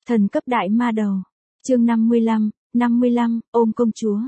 Thần cấp đại ma đầu. Chương 55, ôm công chúa.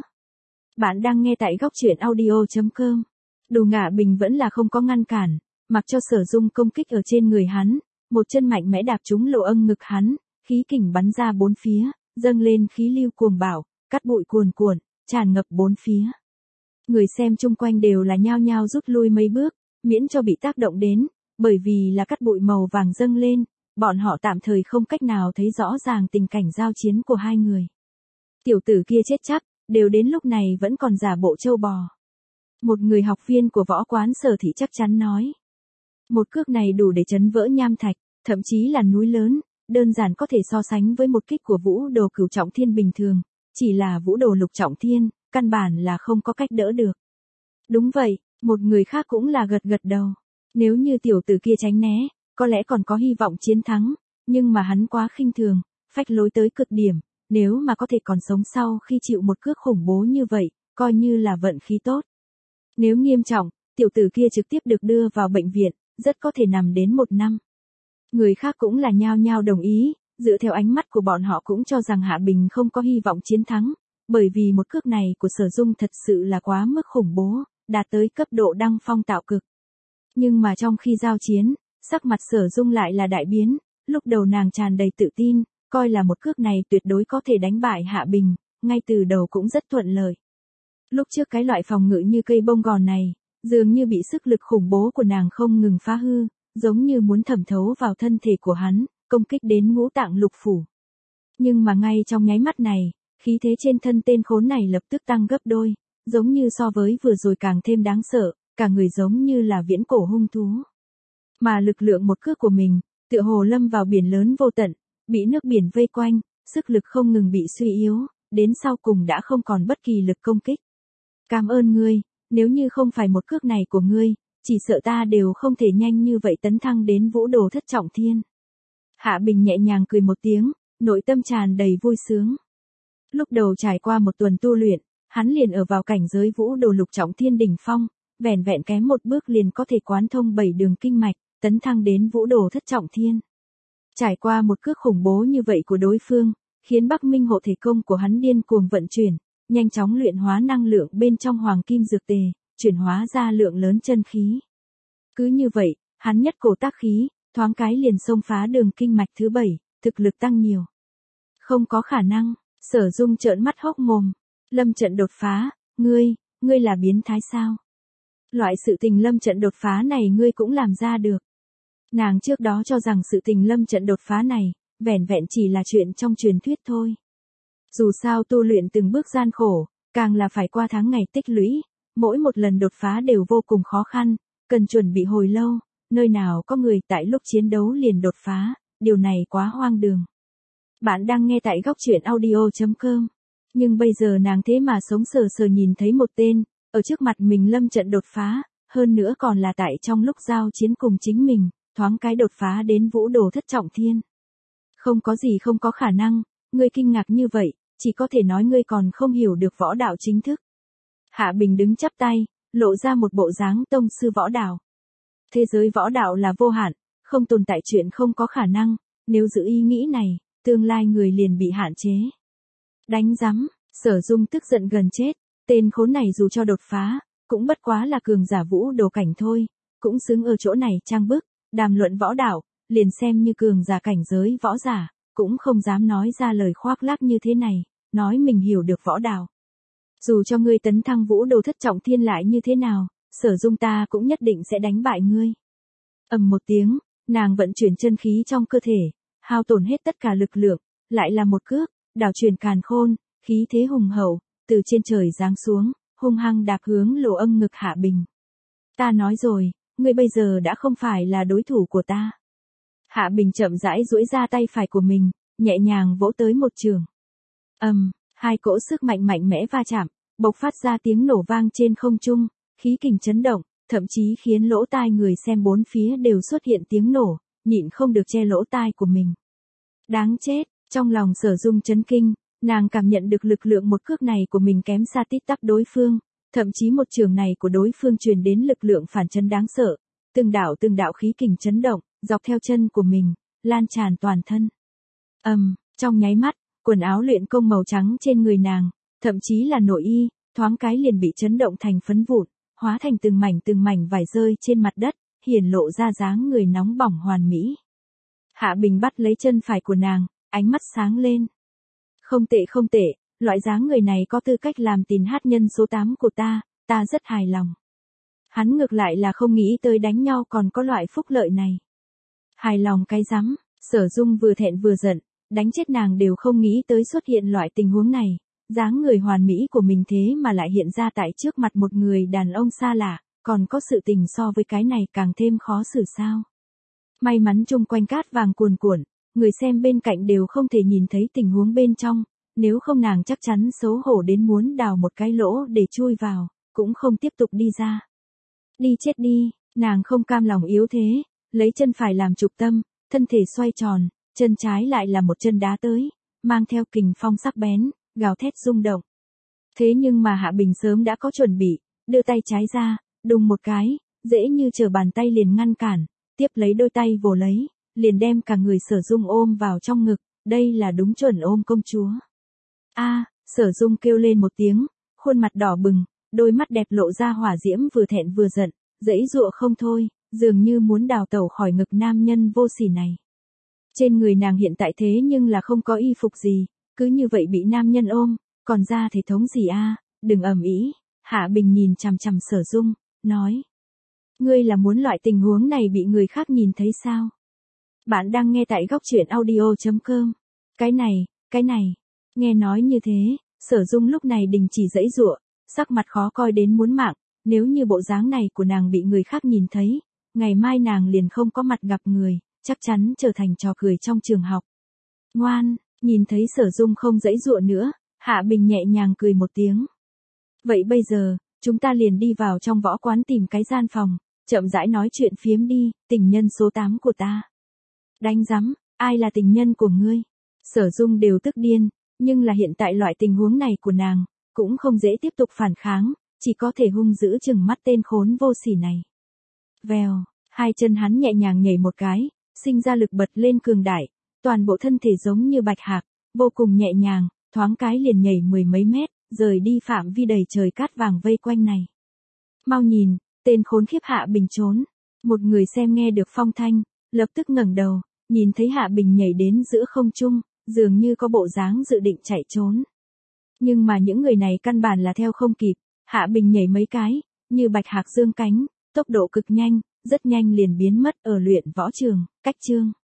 Bạn đang nghe tại góc truyện audio.com. Đồ Ngạ Bình vẫn là không có ngăn cản, mặc cho Sở Dung công kích ở trên người hắn, một chân mạnh mẽ đạp trúng lỗ âng ngực hắn, khí kình bắn ra bốn phía, dâng lên khí lưu cuồng bạo, cát bụi cuồn cuộn, tràn ngập bốn phía. Người xem chung quanh đều là nhao nhao rút lui mấy bước, miễn cho bị tác động đến, bởi vì là cát bụi màu vàng dâng lên, bọn họ tạm thời không cách nào thấy rõ ràng tình cảnh giao chiến của hai người. Tiểu tử kia chết chắc, đều đến lúc này vẫn còn giả bộ trâu bò. Một người học viên của võ quán Sở Thị chắc chắn nói. Một cước này đủ để chấn vỡ nham thạch, thậm chí là núi lớn, đơn giản có thể so sánh với một kích của vũ đồ cửu trọng thiên bình thường, chỉ là vũ đồ lục trọng thiên, căn bản là không có cách đỡ được. Đúng vậy, một người khác cũng là gật gật đầu. Nếu như tiểu tử kia tránh né, có lẽ còn có hy vọng chiến thắng, nhưng mà hắn quá khinh thường, phách lối tới cực điểm, nếu mà có thể còn sống sau khi chịu một cước khủng bố như vậy, coi như là vận khí tốt. Nếu nghiêm trọng, tiểu tử kia trực tiếp được đưa vào bệnh viện, rất có thể nằm đến 1 năm. Người khác cũng là nhao nhao đồng ý, dựa theo ánh mắt của bọn họ cũng cho rằng Hạ Bình không có hy vọng chiến thắng, bởi vì một cước này của Sở Dung thật sự là quá mức khủng bố, đạt tới cấp độ đăng phong tạo cực. Nhưng mà trong khi giao chiến, sắc mặt Sở Dung lại là đại biến, lúc đầu nàng tràn đầy tự tin, coi là một cước này tuyệt đối có thể đánh bại Hạ Bình, ngay từ đầu cũng rất thuận lợi. Lúc trước cái loại phòng ngự như cây bông gòn này, dường như bị sức lực khủng bố của nàng không ngừng phá hư, giống như muốn thẩm thấu vào thân thể của hắn, công kích đến ngũ tạng lục phủ. Nhưng mà ngay trong nháy mắt này, khí thế trên thân tên khốn này lập tức tăng gấp đôi, giống như so với vừa rồi càng thêm đáng sợ, cả người giống như là viễn cổ hung thú. Mà lực lượng một cước của mình, tựa hồ lâm vào biển lớn vô tận, bị nước biển vây quanh, sức lực không ngừng bị suy yếu, đến sau cùng đã không còn bất kỳ lực công kích. Cảm ơn ngươi, nếu như không phải một cước này của ngươi, chỉ sợ ta đều không thể nhanh như vậy tấn thăng đến vũ đồ thất trọng thiên. Hạ Bình nhẹ nhàng cười một tiếng, nội tâm tràn đầy vui sướng. Lúc đầu trải qua một tuần tu luyện, hắn liền ở vào cảnh giới vũ đồ lục trọng thiên đỉnh phong, vẻn vẹn kém một bước liền có thể quán thông 7 đường kinh mạch, tấn thăng đến vũ đồ thất trọng thiên. Trải qua một cước khủng bố như vậy của đối phương, khiến Bắc Minh hộ thể công của hắn điên cuồng vận chuyển, nhanh chóng luyện hóa năng lượng bên trong hoàng kim dược tề, chuyển hóa ra lượng lớn chân khí. Cứ như vậy, hắn nhất cổ tác khí, thoáng cái liền xông phá đường kinh mạch thứ 7, thực lực tăng nhiều. Không có khả năng, Sở Dung trợn mắt hốc mồm. Lâm trận đột phá, ngươi là biến thái sao? Loại sự tình lâm trận đột phá này ngươi cũng làm ra được. Nàng trước đó cho rằng sự tình lâm trận đột phá này, vẻn vẹn chỉ là chuyện trong truyền thuyết thôi. Dù sao tu luyện từng bước gian khổ, càng là phải qua tháng ngày tích lũy, mỗi một lần đột phá đều vô cùng khó khăn, cần chuẩn bị hồi lâu, nơi nào có người tại lúc chiến đấu liền đột phá, điều này quá hoang đường. Bạn đang nghe tại góc truyện audio.com. Nhưng bây giờ nàng thế mà sống sờ sờ nhìn thấy một tên, ở trước mặt mình lâm trận đột phá, hơn nữa còn là tại trong lúc giao chiến cùng chính mình, thoáng cái đột phá đến vũ đồ thất trọng thiên. Không có gì không có khả năng, ngươi kinh ngạc như vậy, chỉ có thể nói ngươi còn không hiểu được võ đạo chính thức. Hạ Bình đứng chắp tay, lộ ra một bộ dáng tông sư võ đạo. Thế giới võ đạo là vô hạn, không tồn tại chuyện không có khả năng, nếu giữ ý nghĩ này, tương lai người liền bị hạn chế. Đánh rắm, Sở Dung tức giận gần chết, tên khốn này dù cho đột phá, cũng bất quá là cường giả vũ đồ cảnh thôi, cũng xứng ở chỗ này trang bức, đàm luận võ đạo, liền xem như cường giả cảnh giới võ giả, cũng không dám nói ra lời khoác lác như thế này, nói mình hiểu được võ đạo. Dù cho ngươi tấn thăng vũ đồ thất trọng thiên lại như thế nào, Sở Dung ta cũng nhất định sẽ đánh bại ngươi. Ầm một tiếng, nàng vận chuyển chân khí trong cơ thể, hao tổn hết tất cả lực lượng, lại là một cước, đảo truyền càn khôn, khí thế hùng hậu, từ trên trời giáng xuống, hung hăng đạp hướng lỗ âng ngực Hạ Bình. Ta nói rồi, ngươi bây giờ đã không phải là đối thủ của ta. Hạ Bình chậm rãi duỗi ra tay phải của mình, nhẹ nhàng vỗ tới một trường. Hai cỗ sức mạnh mạnh mẽ va chạm, bộc phát ra tiếng nổ vang trên không trung, khí kình chấn động, thậm chí khiến lỗ tai người xem bốn phía đều xuất hiện tiếng nổ, nhịn không được che lỗ tai của mình. Đáng chết, trong lòng Sở Dung chấn kinh, nàng cảm nhận được lực lượng một cước này của mình kém xa tít tắp đối phương, thậm chí một trường này của đối phương truyền đến lực lượng phản chấn đáng sợ, từng đạo khí kình chấn động, dọc theo chân của mình, lan tràn toàn thân. Trong nháy mắt, quần áo luyện công màu trắng trên người nàng, thậm chí là nội y, thoáng cái liền bị chấn động thành phấn vụn, hóa thành từng mảnh vải rơi trên mặt đất, hiển lộ ra dáng người nóng bỏng hoàn mỹ. Hạ Bình bắt lấy chân phải của nàng, ánh mắt sáng lên. Không tệ, loại dáng người này có tư cách làm tín hát nhân số 8 của ta rất hài lòng. Hắn ngược lại là không nghĩ tới đánh nhau còn có loại phúc lợi này. Hài lòng cái rắm, Sở Dung vừa thẹn vừa giận, đánh chết nàng đều không nghĩ tới xuất hiện loại tình huống này, dáng người hoàn mỹ của mình thế mà lại hiện ra tại trước mặt một người đàn ông xa lạ, còn có sự tình so với cái này càng thêm khó xử sao. May mắn chung quanh cát vàng cuồn cuộn, người xem bên cạnh đều không thể nhìn thấy tình huống bên trong, nếu không nàng chắc chắn xấu hổ đến muốn đào một cái lỗ để chui vào, cũng không tiếp tục đi ra. Đi chết đi, nàng không cam lòng yếu thế, lấy chân phải làm trục tâm, thân thể xoay tròn, chân trái lại là một chân đá tới, mang theo kình phong sắc bén, gào thét rung động. Thế nhưng mà Hạ Bình sớm đã có chuẩn bị, đưa tay trái ra, đùng một cái, dễ như trở bàn tay liền ngăn cản, tiếp lấy đôi tay vồ lấy, liền đem cả người Sở Dung ôm vào trong ngực, đây là đúng chuẩn ôm công chúa. Sở Dung kêu lên một tiếng, khuôn mặt đỏ bừng, đôi mắt đẹp lộ ra hỏa diễm vừa thẹn vừa giận, giãy giụa không thôi, dường như muốn đào tẩu khỏi ngực nam nhân vô sỉ này. Trên người nàng hiện tại thế nhưng là không có y phục gì, cứ như vậy bị nam nhân ôm, còn ra thể thống gì đừng ầm ĩ. Hạ Bình nhìn chằm chằm Sở Dung, nói. Ngươi là muốn loại tình huống này bị người khác nhìn thấy sao? Bạn đang nghe tại góc truyện audio.com. Cái này, nghe nói như thế, Sở Dung lúc này đình chỉ giãy giụa, sắc mặt khó coi đến muốn mạng, nếu như bộ dáng này của nàng bị người khác nhìn thấy, ngày mai nàng liền không có mặt gặp người, chắc chắn trở thành trò cười trong trường học. Ngoan, nhìn thấy Sở Dung không giãy giụa nữa, Hạ Bình nhẹ nhàng cười một tiếng. Vậy bây giờ, chúng ta liền đi vào trong võ quán tìm cái gian phòng, chậm rãi nói chuyện phiếm đi, tình nhân số 8 của ta. Đánh rắm, ai là tình nhân của ngươi? Sở Dung đều tức điên, nhưng là hiện tại loại tình huống này của nàng, cũng không dễ tiếp tục phản kháng, chỉ có thể hung dữ chừng mắt tên khốn vô sỉ này. Vèo, hai chân hắn nhẹ nhàng nhảy một cái, sinh ra lực bật lên cường đại, toàn bộ thân thể giống như bạch hạc, vô cùng nhẹ nhàng, thoáng cái liền nhảy 10 mấy mét, rời đi phạm vi đầy trời cát vàng vây quanh này. Mau nhìn, tên khốn khiếp Hạ Bình trốn. Một người xem nghe được phong thanh, lập tức ngẩng đầu, nhìn thấy Hạ Bình nhảy đến giữa không trung, dường như có bộ dáng dự định chạy trốn. Nhưng mà những người này căn bản là theo không kịp, Hạ Bình nhảy mấy cái, như bạch hạc dương cánh, tốc độ cực nhanh, rất nhanh liền biến mất ở luyện võ trường, cách chương.